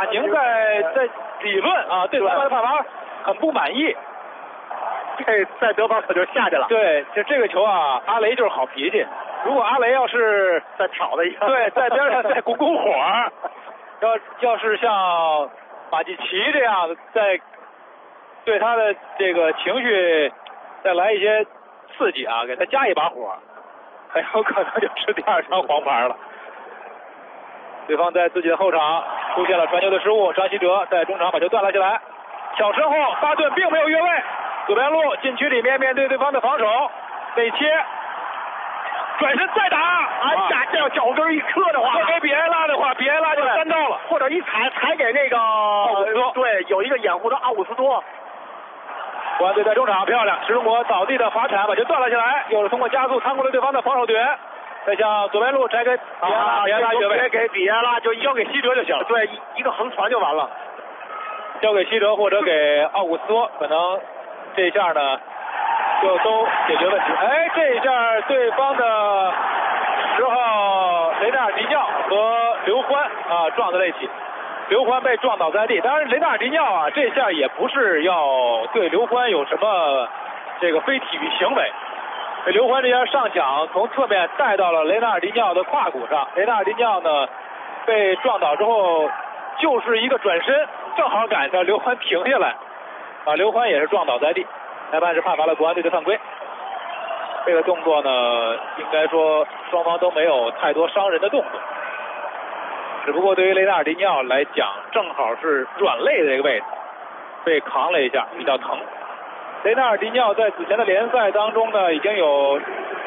宁在理论啊对裁判的判罚很不满意。 这再得分可就下去了。 对，就这个球啊，阿雷就是好脾气。如果阿雷要是再挑他一下， 对，在边上再鼓火，要是像马季奇这样再对他的这个情绪再来一些刺激啊，给他加一把火，很有可能就是第2张黄牌了。对方在自己的后场出现了传球的失误，张稀哲在中场把球断了下来，挑身后，巴顿并没有越位。左边路禁区里面面对对方的防守，内切，转身再打， 哎呀，这要脚跟一磕的话， 给比埃拉的话，比埃拉就3到了， 或者一踩给那个奥古斯托， 对，有一个掩护的奥古斯托。 国安队在中场漂亮，石中国倒地的滑铲把球断了下来，又是通过加速趟过了对方的防守队员，再向左边路摘给比埃拉越位， 别给比埃拉，就交给西哲就行了。 对，一个横传就完了， 交给西哲或者给奥古斯托，可能。这一下呢，就都解决问题。哎，这一下对方的10号雷纳尔迪尿和刘欢啊撞在了一起，刘欢被撞倒在地。当然，雷纳尔迪尿啊这下也不是要对刘欢有什么这个非体育行为。刘欢这下上抢从侧面带到了雷纳尔迪尿的胯骨上，雷纳尔迪尿呢被撞倒之后就是一个转身，正好赶上刘欢停下来。刘欢也是撞倒在地，裁判是判罚了国安队的犯规。这个动作呢，应该说双方都没有太多伤人的动作，只不过对于雷纳尔迪尼奥来讲，正好是软肋的这个位置，被扛了一下，比较疼。雷纳尔迪尼奥在此前的联赛当中呢，已经有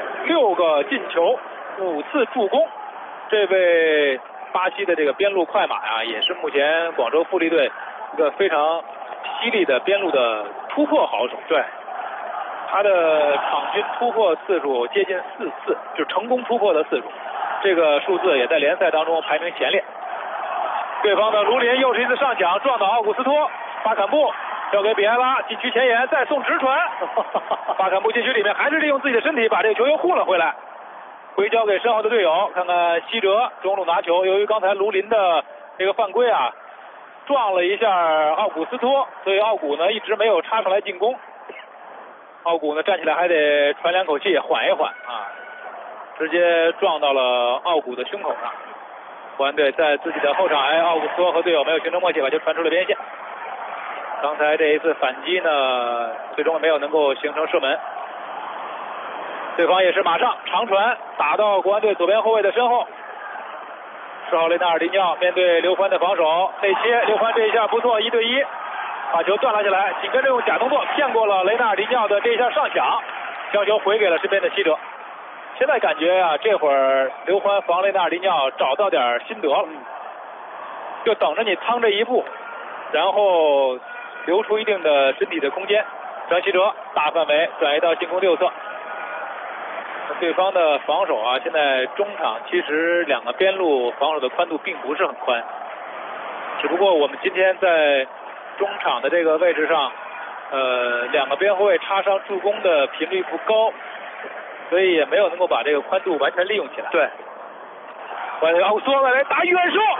6个进球，5次助攻。这位巴西的这个边路快马啊，也是目前广州富力队一个非常犀利的边路的突破好手。对，他的场均突破次数接近4次，就是成功突破的次数，这个数字也在联赛当中排名前列。对方的卢林又是一次上抢，撞倒奥古斯托，巴坎布交给比埃拉，禁区前沿再送直传，巴坎布禁区里面还是利用自己的身体把这个球又护了回来，回交给身后的队友。看看西哲中路拿球，由于刚才卢林的这个犯规啊，撞了一下奥古斯托，所以奥古呢一直没有插上来进攻。奥古呢站起来还得喘2口气，缓一缓啊，直接撞到了奥古的胸口上。国安队在自己的后场，奥古斯托和队友没有形成默契，把球传出了边线。刚才这一次反击呢，最终没有能够形成射门。对方也是马上长传打到国安队左边后卫的身后。10号雷纳尔迪尼奥面对刘欢的防守，内切，刘欢这一下不错，1对1，把球断了下来，紧跟着用假动作骗过了雷纳尔迪尼奥的这一下上抢，将球回给了身边的西哲。现在感觉啊，这会儿刘欢防雷纳尔迪尼奥找到点心得了，就等着你趟这一步，然后留出一定的身体的空间。张稀哲大范围转移到进攻6侧，对方的防守啊，现在中场其实2个边路防守的宽度并不是很宽，只不过我们今天在中场的这个位置上，2个边后卫插上助攻的频率不高，所以也没有能够把这个宽度完全利用起来。对，奥古斯托外围打远射，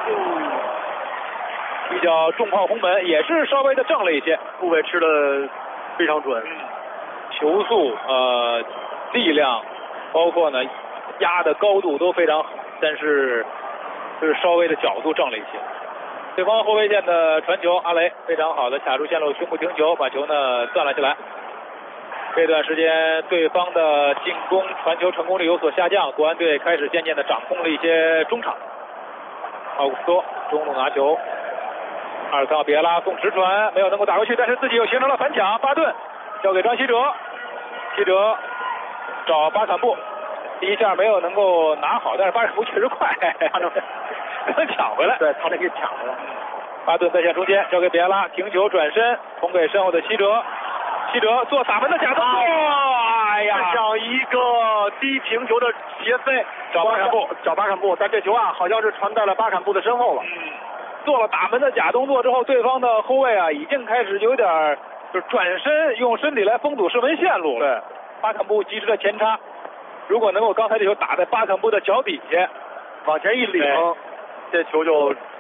一脚重炮轰门，也是稍微的正了一些， 部位吃的非常准， 球速力量，包括呢压的高度都非常好，但是就是稍微的角度正了一些。对方后卫线的传球，阿雷非常好的卡住线路，胸部停球，把球呢断了下来。这段时间对方的进攻传球成功率有所下降，国安队开始渐渐的掌控了一些中场。奥古斯托中路拿球，阿尔桑比埃拉送直传没有能够打过去，但是自己又形成了反抢，巴顿交给张稀哲，稀哲找巴坎布，第一下没有能够拿好，但是巴坎布确实快，能抢回来， 对他那给抢了。 巴顿在线中间交给比埃拉，停球转身捅给身后的西哲，西哲做打门的假动作，哎呀， 像一个低平球的斜飞， 找巴坎布，但这球啊好像是传在了巴坎布的身后了。 做了打门的假动作之后，对方的后卫啊已经开始有点就是转身用身体来封堵射门线路了。对，巴坎布及时的前插，如果能够刚才这球打在巴坎布的脚底下， 往前一领，这球就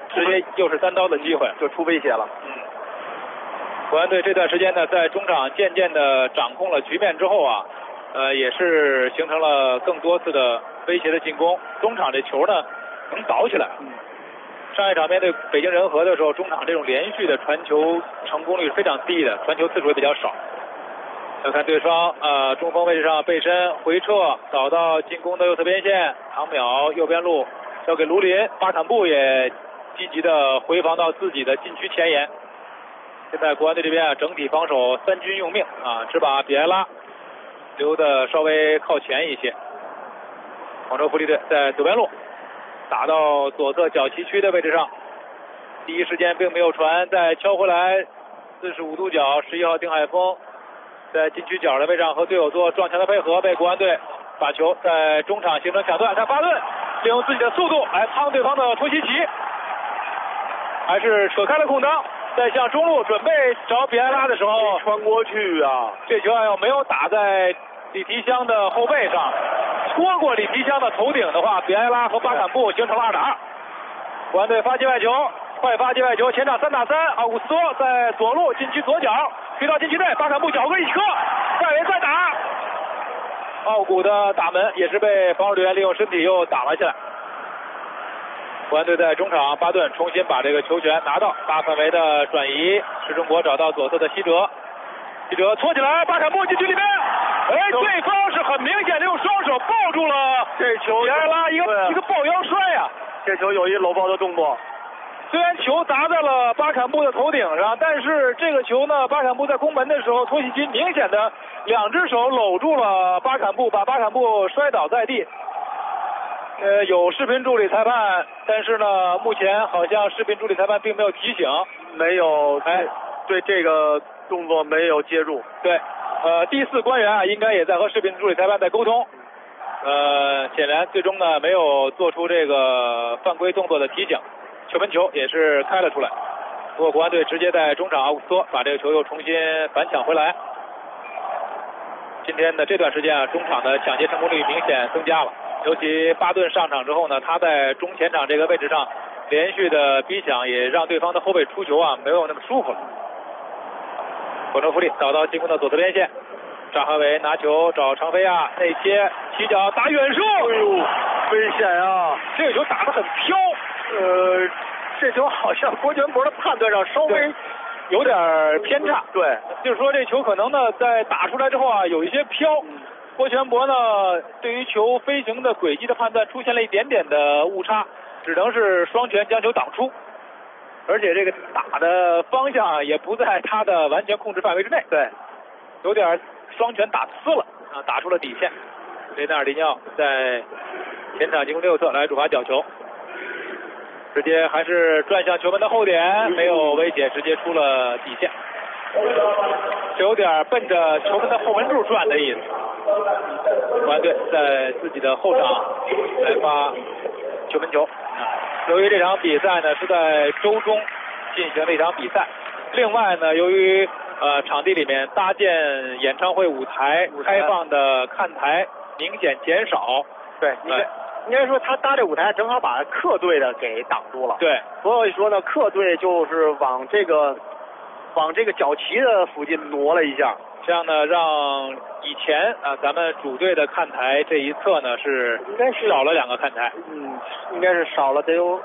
直接又是单刀的机会， 就出威胁了。 国安队这段时间呢，在中场渐渐的掌控了局面之后啊，也是形成了更多次的威胁的进攻。中场这球呢能倒起来。上一场面对北京人和的时候，中场这种连续的传球成功率是非常低的，传球次数也比较少。要看对方中锋位置上背身回撤，倒到进攻的右侧边线，唐淼右边路交给卢林，巴坎布也积极的回防到自己的禁区前沿。现在国安队这边啊，整体防守三军用命啊，只把比埃拉留的稍微靠前一些。广州富力队在左边路打到左侧角旗区的位置上，第一时间并没有传，再敲回来45度角，11号丁海峰在禁区角的位置上和队友做撞墙的配合，被国安队把球在中场形成抢断，看巴顿利用自己的速度来趟对方的托西奇，还是扯开了空当。在向中路准备找比埃拉的时候， 穿过去啊！ 这球要没有打在李提香的后背上，拖过李提香的头顶的话，比埃拉和巴坎布形成了2打2。国安队发界外球，快发界外球，前场3打3，奥古斯托在左路禁区左角推到禁区内，巴坎布脚跟一磕，外围再打。奥古的打门也是被防守队员利用身体又挡了下来。国安队在中场，巴顿重新把这个球权拿到，大范围的转移，是中国找到左侧的西哲，西哲搓起来，巴坎布禁区里面，对方是很明显的用双手抱住了这球， 比埃拉一个抱腰摔呀， 这球有一搂抱的动作。 虽然球砸在了巴坎布的头顶上，但是这个球呢，巴坎布在攻门的时候，托西奇明显的2只手搂住了巴坎布，把巴坎布摔倒在地。有视频助理裁判，但是呢，目前好像视频助理裁判并没有提醒， 没有，对这个动作没有介入。 对，第4官员啊，应该也在和视频助理裁判在沟通。显然最终呢没有做出这个犯规动作的提醒，球门球也是开了出来。不过国安队直接在中场奥古斯托把这个球又重新反抢回来。今天的这段时间啊，中场的抢劫成功率明显增加了。尤其巴顿上场之后呢，他在中前场这个位置上连续的逼抢，也让对方的后卫出球啊没有那么舒服了。广州富力找到进攻的左侧边线，扎哈维拿球找长飞亚内切，起脚打远射， 哎呦，危险啊！ 这个球打得很飘， 这球好像郭全博的判断上稍微有点偏差。 对， 就是说这球可能呢在打出来之后啊有一些飘。郭全博呢，对于球飞行的轨迹的判断出现了一点点的误差，只能是双拳将球挡出，而且这个打的方向也不在他的完全控制范围之内， 对， 有点双拳打呲了啊，打出了底线。雷纳尔迪尼奥在前场进攻右侧来主罚角球，直接还是转向球门的后点，没有威胁，直接出了底线。这有点奔着球门的后门柱转的意思。国安队在自己的后场来发球门球。由于这场比赛呢是在周中进行的一场比赛，另外呢，由于场地里面搭建演唱会舞台，开放的看台明显减少。 对，应该说他搭这舞台正好把客队的给挡住了。 对， 所以说呢，客队就是往这个角旗的附近挪了一下， 这样呢让以前咱们主队的看台这一侧呢是应该是少了2个看台， 应该是少了得有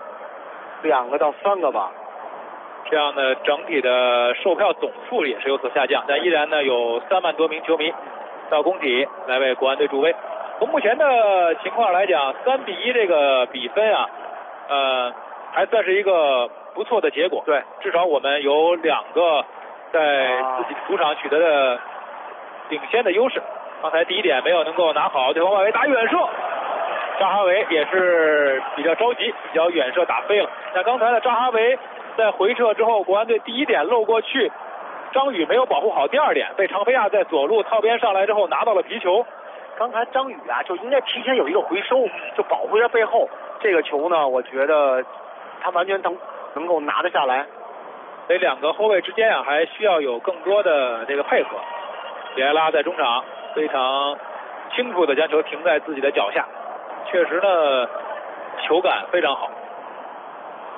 2个到3个吧。 这样呢整体的售票总数也是有所下降，但依然呢有3万多名球迷到工体来为国安队助威。从目前的情况来讲，3-1这个比分啊，还算是一个不错的结果。 对， 至少我们有2个在自己主场取得的领先的优势。刚才第一点没有能够拿好，对方外围打远射，扎哈维也是比较着急，比较远射打飞了。那刚才的扎哈维在回撤之后，国安队第一点漏过去，张宇没有保护好，第2点被长飞亚在左路套边上来之后拿到了皮球。 刚才张宇啊就应该提前有一个回收，就保护一下背后。这个球呢，我觉得他完全能够拿得下来。 所以2个后卫之间啊，还需要有更多的这个配合。比埃拉在中场非常清楚的将球停在自己的脚下，确实呢球感非常好。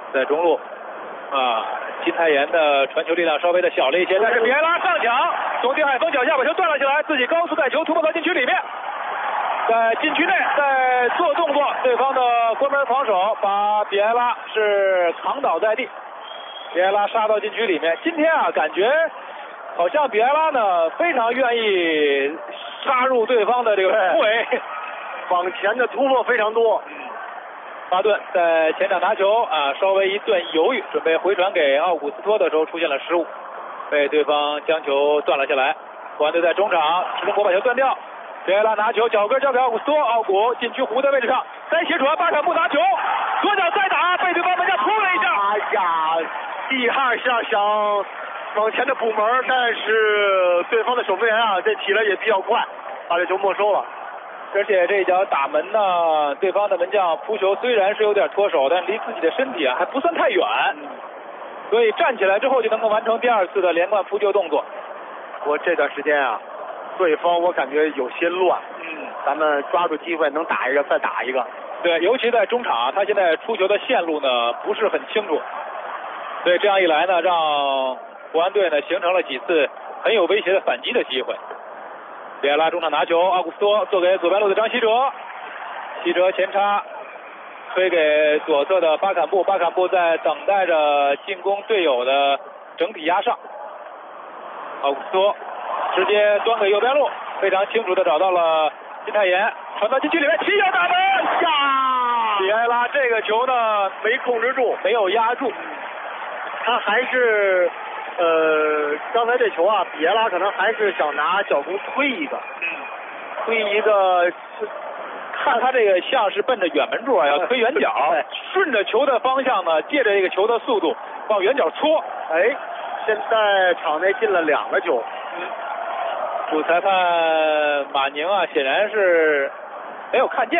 在中路金泰妍的传球力量稍微的小了一些，但是比埃拉上抢，从丁海峰脚下把球断了下来，自己高速带球突破到禁区里面，在禁区内在做动作，对方的关门防守把比埃拉是扛倒在地，比埃拉杀到禁区里面。今天感觉好像比埃拉呢非常愿意杀入对方的这个突围， 往前的突破非常多。 巴顿在前场拿球稍微一顿犹豫，准备回传给奥古斯托的时候出现了失误，被对方将球断了下来。国安队在中场，石东博把球断掉，比埃拉拿球脚跟交给奥古斯托，奥古禁区弧的位置上再斜传，巴坎布拿球左脚再打，被对方门将扑了一下。 哎呀，第二下想往前的补门，但是对方的守门员这起来也比较快，把这球没收了。 而且这一脚打门呢，对方的门将扑球虽然是有点脱手，但离自己的身体还不算太远，所以站起来之后就能够完成第二次的连贯扑救动作。 我这段时间对方我感觉有些乱，咱们抓住机会能打一个再打一个。 对，尤其在中场，他现在出球的线路呢不是很清楚，所以这样一来呢，让国安队呢形成了几次很有威胁的反击的机会。比埃拉中场拿球，奥古斯托做给左边路的张稀哲，稀哲前插推给左侧的巴坎布，巴坎布在等待着进攻队友的整体压上，奥古斯托直接端给右边路，非常清楚的找到了金泰妍，传到禁区里面，起脚打门呀！比埃拉这个球呢没控制住， 没有压住， 他还是刚才这球比埃拉可能还是想拿脚弓推一个， 看他这个像是奔着远门柱要推远角，顺着球的方向呢，借着这个球的速度往远角搓。 现在场内进了2个球。 主裁判马宁显然是没有看见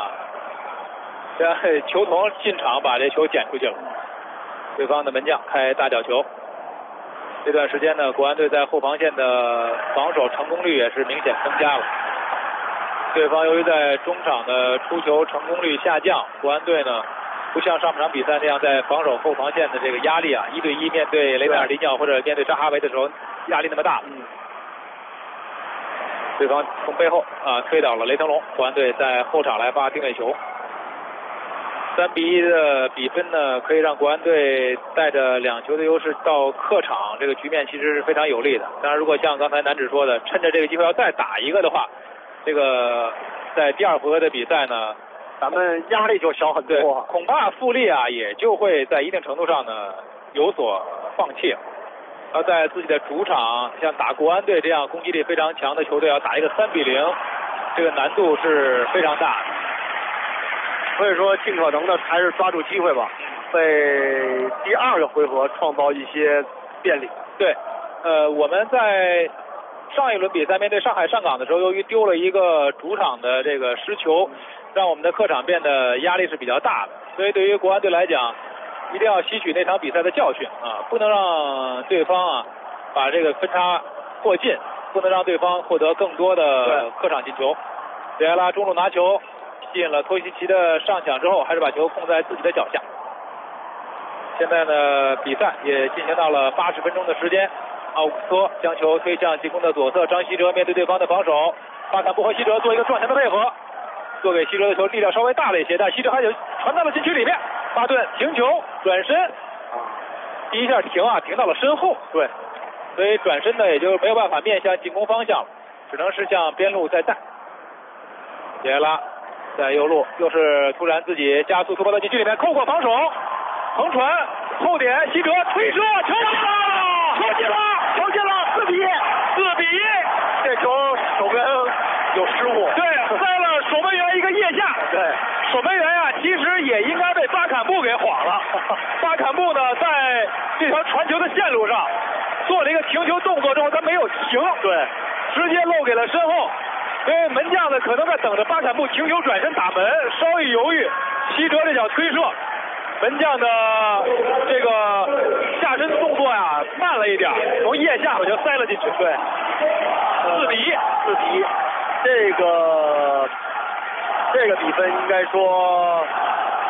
这球童进场把这球捡出去了。对方的门将开大角球。这段时间呢，国安队在后防线的防守成功率也是明显增加了。对方由于在中场的出球成功率下降，国安队呢不像上半场比赛那样在防守后防线的这个压力1对1面对雷梅尔迪鸟或者面对扎哈维的时候压力那么大。对方从背后推倒了雷腾龙，国安队在后场来发定位球。3-1的比分呢，可以让国安队带着2球的优势到客场，这个局面其实是非常有利的。当然，如果像刚才南指说的，趁着这个机会要再打一个的话，这个在第2回合的比赛呢， 咱们压力就小很多， 恐怕富力也就会在一定程度上呢有所放弃。要在自己的主场，像打国安队这样攻击力非常强的球队，要打一个3-0，这个难度是非常大的。 所以说，尽可能的还是抓住机会吧，为第2个回合创造一些便利。 对，我们在上一轮比赛面对上海上港的时候，由于丢了一个主场的这个失球，让我们的客场变得压力是比较大的。所以对于国安队来讲，一定要吸取那场比赛的教训不能让对方把这个分差扩进，不能让对方获得更多的客场进球。比埃拉中路拿球，吸引了托西奇的上抢之后，还是把球控在自己的脚下。现在呢，比赛也进行到了80分钟的时间。奥古斯托将球推向进攻的左侧，张稀哲面对对方的防守，巴坎布和稀哲做一个撞墙的配合，做给稀哲的球力量稍微大了一些，但稀哲还有传到了禁区里面。巴顿停球转身，第一下停到了身后，对，所以转身呢也就没有办法面向进攻方向了，只能是向边路再带。比埃拉在右路，又是突然自己加速突破到禁区里面，扣过防守，横传后点，稀哲推射，球进了，4-1， 这球守门有失误， 对，塞了守门员一个腋下， 对， 守门员其实也应该被巴坎布给晃了。巴坎布呢，在这条传球的线路上做了一个停球动作之后，他没有停， 对， 直接漏给了身后。因为门将呢可能在等着巴坎布停球转身打门，稍一犹豫，稀哲这脚推射，门将的这个下身动作慢了一点，从腋下把球塞了进去。对 ，4-1，这个比分应该说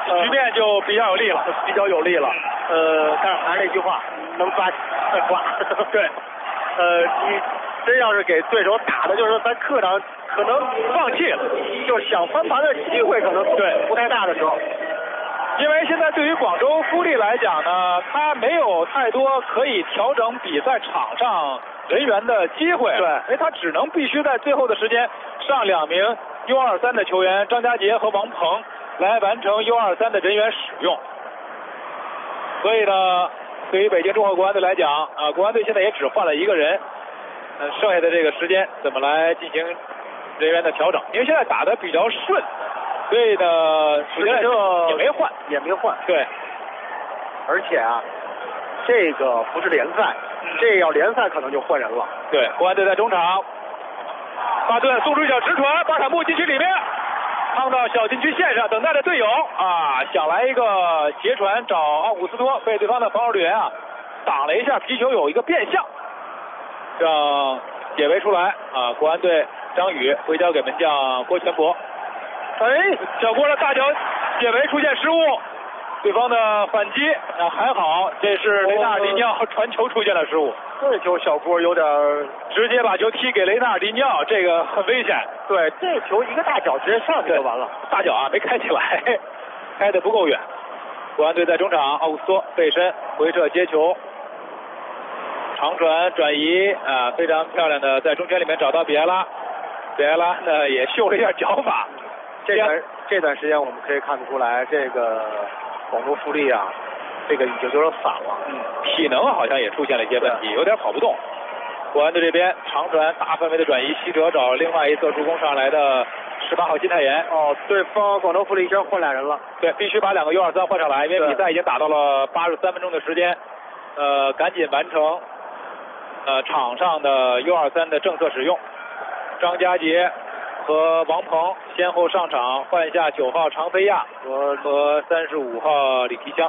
局面就比较有利了， 比较有利了。但是还是那句话，能抓快抓。 对， 你真要是给对手打的，就是在客场可能放弃了， 就是想翻盘的机会可能对不太大的时候。 因为现在对于广州富力来讲呢，他没有太多可以调整比赛场上人员的机会， 对， 因为他只能必须在最后的时间上2名 U23 的球员张家杰和王鹏来完成 U23 的人员使用。所以呢，对于北京中赫国安队来讲，国安队现在也只换了一个人，剩下的这个时间怎么来进行人员的调整？因为现在打得比较顺。所以呢，首先也没换，对。 而且啊，这个不是联赛，这要联赛可能就换人了。 对，国安队在中场，巴顿送出一脚直传，巴坎布禁区里面，趟到小禁区线上，等待着队友想来一个截传找奥古斯托，被对方的防守队员挡了一下，皮球有一个变向，让解围出来国安队张宇回交给门将郭全博。小郭的大脚解围出现失误，对方的反击还好，这是雷纳尔迪尼奥传球出现了失误。 这球小郭有点直接把球踢给雷纳尔迪尼奥，这个很危险。 对，这球一个大脚直接上去就完了， 大脚没开起来，开得不够远。国安队在中场，奥古斯托背身回撤接球，长传转移非常漂亮的在中圈里面找到比埃拉，比埃拉呢也秀了一下脚法。 这段时间我们可以看得出来，这个广州富力这个已经有点散了， 体能好像也出现了一些问题，有点跑不动。国安队这边长传大范围的转移，西哲找另外一侧助攻上来的18号金泰妍。 对方广州富力先换俩人了， 对，必须把2个 U23 换上来，因为比赛已经打到了83分钟的时间，赶紧完成场上的 U23 的政策使用。张家杰和王鹏先后上场，换下9号常飞亚和35号李提香，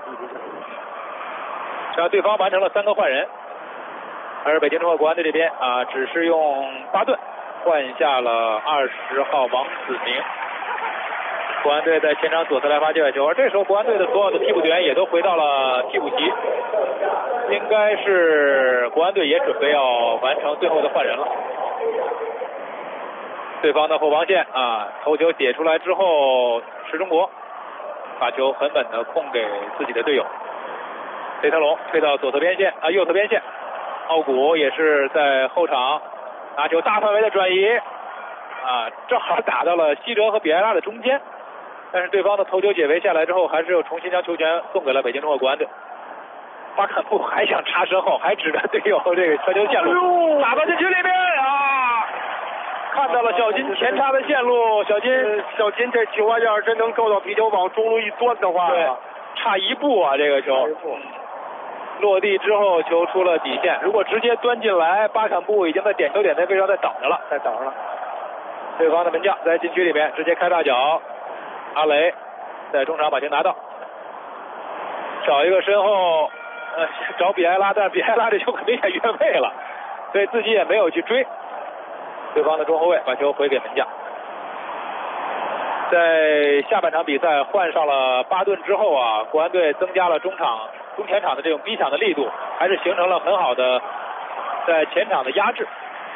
让对方完成了3个换人。而北京中赫国安队这边只是用巴顿换下了20号王子明。国安队在前场左侧来发界外球，而这时候国安队的所有的替补队员也都回到了替补席，应该是国安队也准备要完成最后的换人了。对方的后防线头球解出来之后，石中国把球狠狠的控给自己的队友，雷特龙推到左侧边线右侧边线，奥古也是在后场拿球大范围的转移正好打到了西哲和比埃拉的中间，但是对方的头球解围下来之后，还是又重新将球权送给了北京中赫国安队。巴坎布还想插身后，还指着队友这个传球线路，打到禁区里面看到了小金前插的线路，小金这球要是真能够到皮球往中路一端的话， 对，差一步这个球落地之后球出了底线，如果直接端进来，巴坎布已经在点球点的位置上在等着了。对方的门将在禁区里面直接开大脚，阿雷在中场把球拿到，找一个身后找比埃拉，但是比埃拉这球很明显越位了，所以自己也没有去追。对方的中后卫把球回给门将。在下半场比赛换上了巴顿之后国安队增加了中前场的这种逼抢的力度，还是形成了很好的在前场的压制。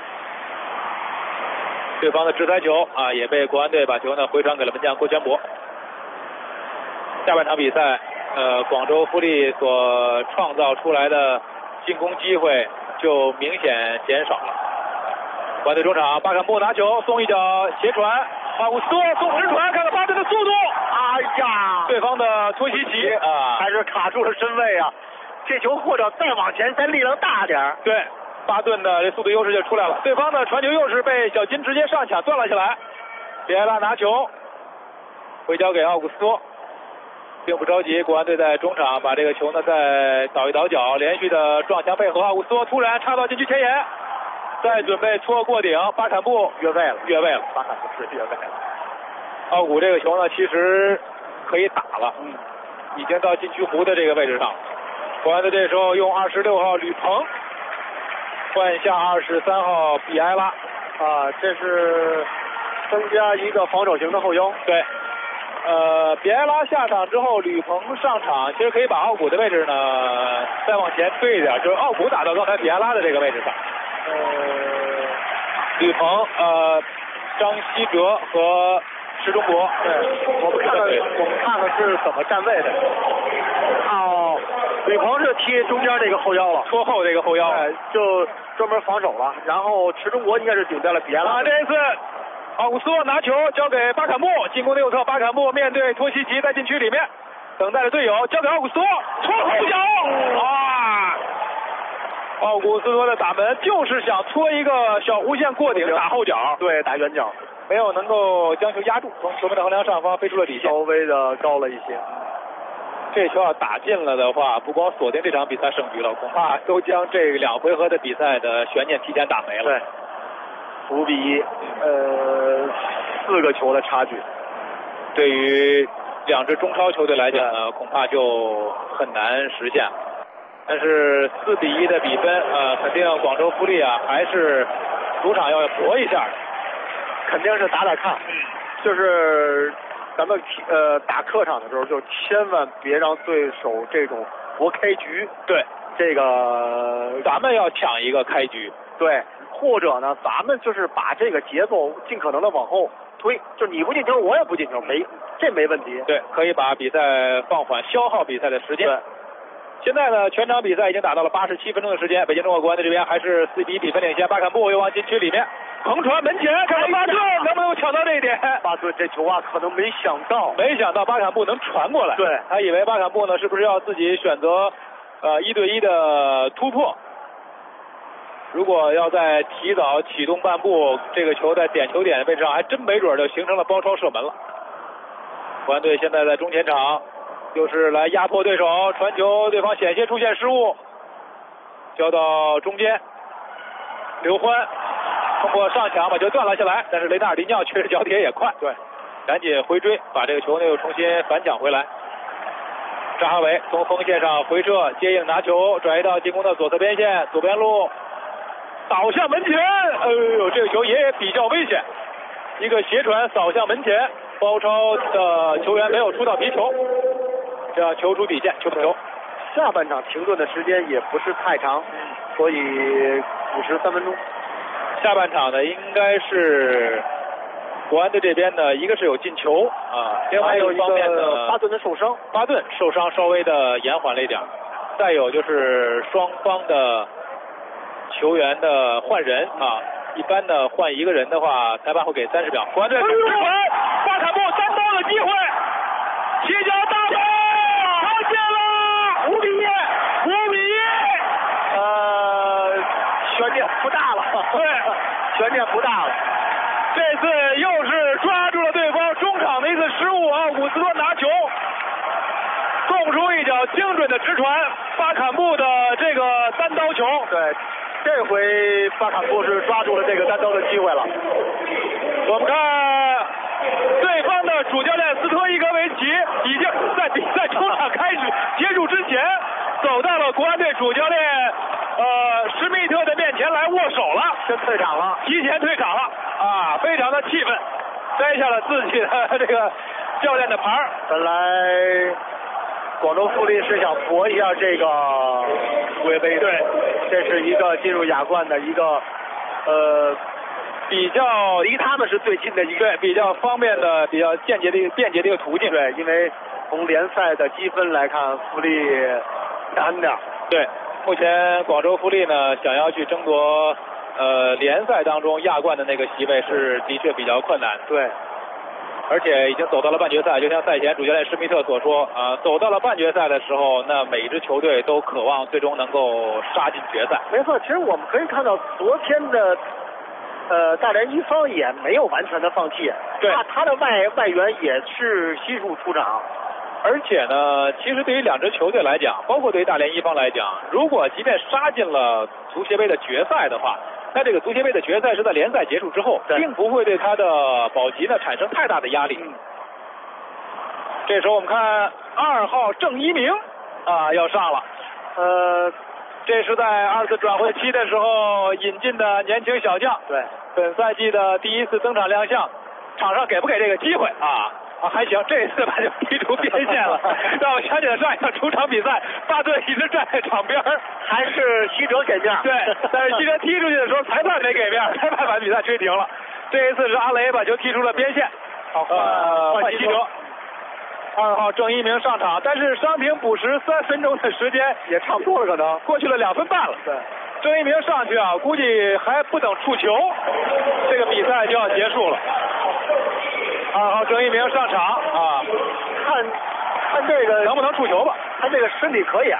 对方的直塞球也被国安队把球呢回传给了门将郭全博。下半场比赛广州富力所创造出来的进攻机会就明显减少了。国安队中场，巴坎布拿球送一脚斜传，奥古斯托送直传，看看巴顿的速度，对方的托西奇还是卡住了身位这球或者再往前再力量大点， 对，巴顿的这速度优势就出来了，对方的传球优势被小金直接上抢断了下来。比埃拉拿球回交给奥古斯托，并不着急，国安队在中场把这个球呢再倒一倒脚，连续的撞墙配合，奥古斯托突然插到禁区前沿，再准备戳过顶，巴坎布越位了， 巴坎布是越位了。 奥古这个球呢其实可以打了，已经到禁区弧的这个位置上。国安队这时候用26号吕鹏换下23号比埃拉这是增加一个防守型的后腰。 对， 比埃拉下场之后，吕鹏上场，其实可以把奥古的位置呢再往前推一点，就是奥古打到刚才比埃拉的这个位置上。吕鹏、张稀哲和石中国。 对，我们看看是怎么站位的。哦，吕鹏是踢中间这个后腰了， 拖后这个后腰， 就专门防守了。然后池中国应该是顶在了比埃拉。 这一次奥古斯托拿球交给巴坎布，进攻的右侧，巴坎布面对托西奇在禁区里面等待着队友，交给奥古斯托，戳后脚啊！奥古斯托的打门就是想搓一个小弧线过顶打后脚， 对，打远角， 没有能够将球压住，从球门的横梁上方飞出了底线， 稍微的高了一些。 这球要打进了的话，不光锁定这场比赛胜局了，恐怕都将这2回合的比赛的悬念提前打没了。 对，5比1， 4个球的差距， 对于2支中超球队来讲呢，恐怕就很难实现。但是4比1的比分，肯定广州富力啊还是主场要搏一下的， 肯定是打看。就是咱们打客场的时候，就千万别让对手这种搏开局。 对， 这个咱们要抢一个开局。 对，或者呢，咱们就是把这个节奏尽可能的往后推，就你不进球，我也不进球，这没问题。 对，可以把比赛放缓，消耗比赛的时间。 对。 现在呢，全场比赛已经打到了87分钟的时间，北京中国国安的这边还是4比1比分领先。巴坎布又往禁区里面横传门前，看看巴顿能不能抢到这一点。 巴顿这球啊，可能没想到巴坎布能传过来。 对， 他以为巴坎布呢是不是要自己选择1对1的突破？如果要在提早启动半步，这个球在点球点的位置上，还真没准就形成了包抄射门了。国安队现在在中前场。就是来压迫对手，传球对方险些出现失误，交到中间，刘欢通过上抢把球断了下来，但是雷纳尔迪尼奥确实脚底也快， 对， 赶紧回追，把这个球呢又重新反抢回来。扎哈维从锋线上回射接应拿球，转移到进攻的左侧边线，左边路倒向门前，哎呦，这个球也比较危险，一个斜传扫向门前，包抄的球员没有出到皮球。这样球出底线，球不球。 下半场停顿的时间也不是太长，所以53分钟。 下半场呢，应该是国安队这边呢，一个是有进球啊，另外一方面呢， 巴顿的受伤， 巴顿受伤稍微的延缓了一点。再有就是双方的球员的换人啊，一般的换一个人的话，裁判会给30秒。国安队巴坎布单刀的机会，起脚大球。 悬念不大了， 对， 悬念不大了。 这次又是抓住了对方中场的一次失误，奥古斯托拿球，送出一脚精准的直传，巴坎布的这个单刀球。 对，这回巴坎布是抓住了这个单刀的机会了。 我们看对方的主教练斯托伊格维奇已经在比赛中场开始结束之前，走到了国安队主教练施密特的面前来握手了， 先退场了， 提前退场了啊，非常的气愤，摘下了自己的这个教练的牌。 本来广州富力是想搏一下这个世界杯， 对， 这是一个进入亚冠的一个比较离他们是最近的一个， 对，比较方便的、比较便捷的一个途径。 对，因为从联赛的积分来看，富力难点。 对，目前广州富力呢想要去争夺联赛当中亚冠的那个席位是的确比较困难。 对， 而且已经走到了半决赛，就像赛前主教练施密特所说啊，走到了半决赛的时候，那每一支球队都渴望最终能够杀进决赛。 没错，其实我们可以看到昨天的大连一方也没有完全的放弃， 对， 他的外援也是悉数出场。 而且呢，其实对于2支球队来讲，包括对于大连一方来讲，如果即便杀进了足协杯的决赛的话，那这个足协杯的决赛是在联赛结束之后，并不会对他的保级呢产生太大的压力。这时候我们看2号郑一鸣啊要上了，这是在2次转会期的时候引进的年轻小将， 对， 本赛季的第1次登场亮相，场上给不给这个机会啊？ 啊，还行，这次把就踢出边线了，让我想起了上一场主场比赛，巴顿一直站在场边， 还是西哲给面。 对，但是西哲踢出去的时候，裁判没给面，裁判把比赛吹停了。这一次是阿雷把球踢出了边线，换西哲。2号郑一鸣上场，但是伤停补时3分钟的时间， 也差不多了，可能过去了2分半了。 对， 郑一鸣上去啊，估计还不等触球，这个比赛就要结束了。2号郑一鸣上场啊， 看这个能不能触球吧？ 他这个身体可以啊。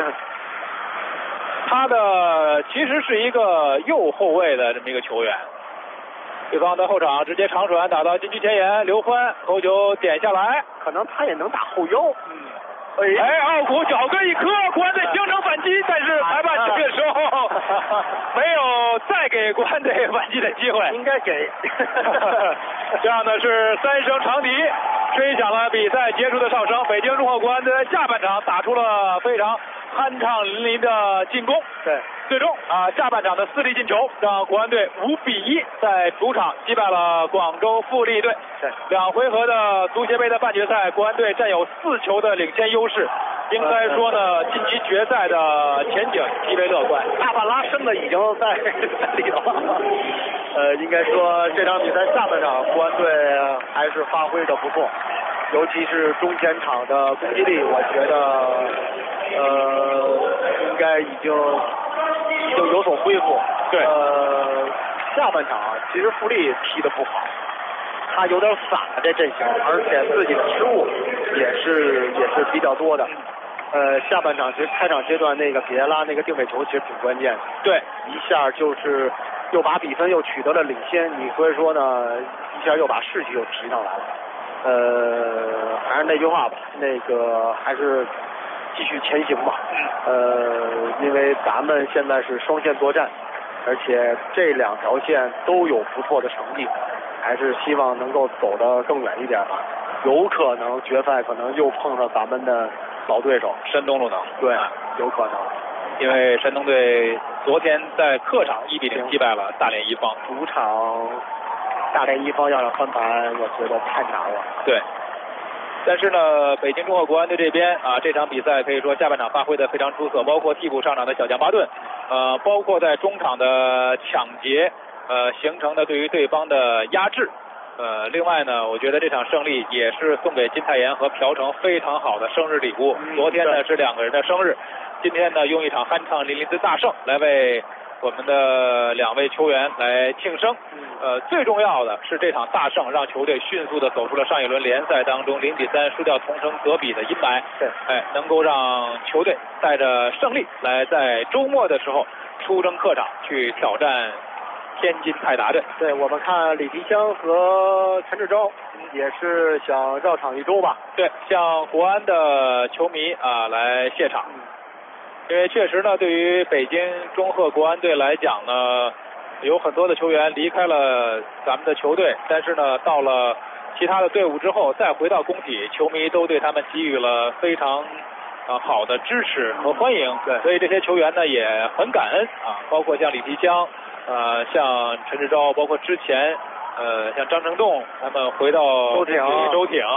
他的其实是一个右后卫的这么一个球员。对方的后场直接长传打到禁区前沿，刘欢头球点下来， 可能他也能打后腰。 哎，奥古脚跟一磕，国安队形成反击，但是裁判这个时候没有再给国安队反击的机会， 应该给。 这样的是3声长笛，吹响了比赛结束的哨声。北京中赫国安队在下半场打出了非常酣畅淋漓的进攻。 对， 最终下半场的4粒进球，让国安队5-1在主场击败了广州富力队。 对 ，2回合的足协杯的半决赛，国安队占有4球的领先优势。应该说呢，晋级决赛的前景极为乐观。 大半拉升的已经在里头了。应该说这场比赛下半场国安队还是发挥的不错，尤其是中前场的攻击力，我觉得应该已经有所恢复。 对， 下半场其实富力踢得不好，他有点散了这阵型，而且自己的失误也是比较多的。下半场其实开场阶段那个比埃拉那个定位球其实挺关键的， 对， 一下就是又把比分又取得了领先，你所以说呢，一下又把士气又提上来了。还是那句话吧，那个还是继续前行吧。因为咱们现在是双线作战，而且这2条线都有不错的成绩，还是希望能够走得更远一点吧。有可能决赛可能又碰上咱们的老对手山东鲁能。 对，有可能， 因为山东队昨天在客场1-0击败了大连一方， 主场大连一方要想翻盘，我觉得太难了。 对。但是呢，北京中赫国安队这边这场比赛可以说下半场发挥的非常出色，包括替补上场的小将巴顿，包括在中场的抢劫，形成的对于对方的压制。另外呢，我觉得这场胜利也是送给金泰妍和朴成非常好的生日礼物。昨天呢是2个人的生日，今天呢用一场酣畅淋漓的大胜来为我们的2位球员来庆生。最重要的是这场大胜让球队迅速的走出了上一轮联赛当中0-3输掉同城德比的阴霾。 对， 能够让球队带着胜利来在周末的时候出征客场去挑战天津泰达队。 对，我们看李皮香和陈志钊也是想绕场一周吧。 对，向国安的球迷来谢场。因为确实呢，对于北京中赫国安队来讲呢，有很多的球员离开了咱们的球队，但是呢，到了其他的队伍之后，再回到工体，球迷都对他们给予了非常好的支持和欢迎。 对， 所以这些球员呢也很感恩包括像李皮香。像陈志钊，包括之前像张成栋他们回到周挺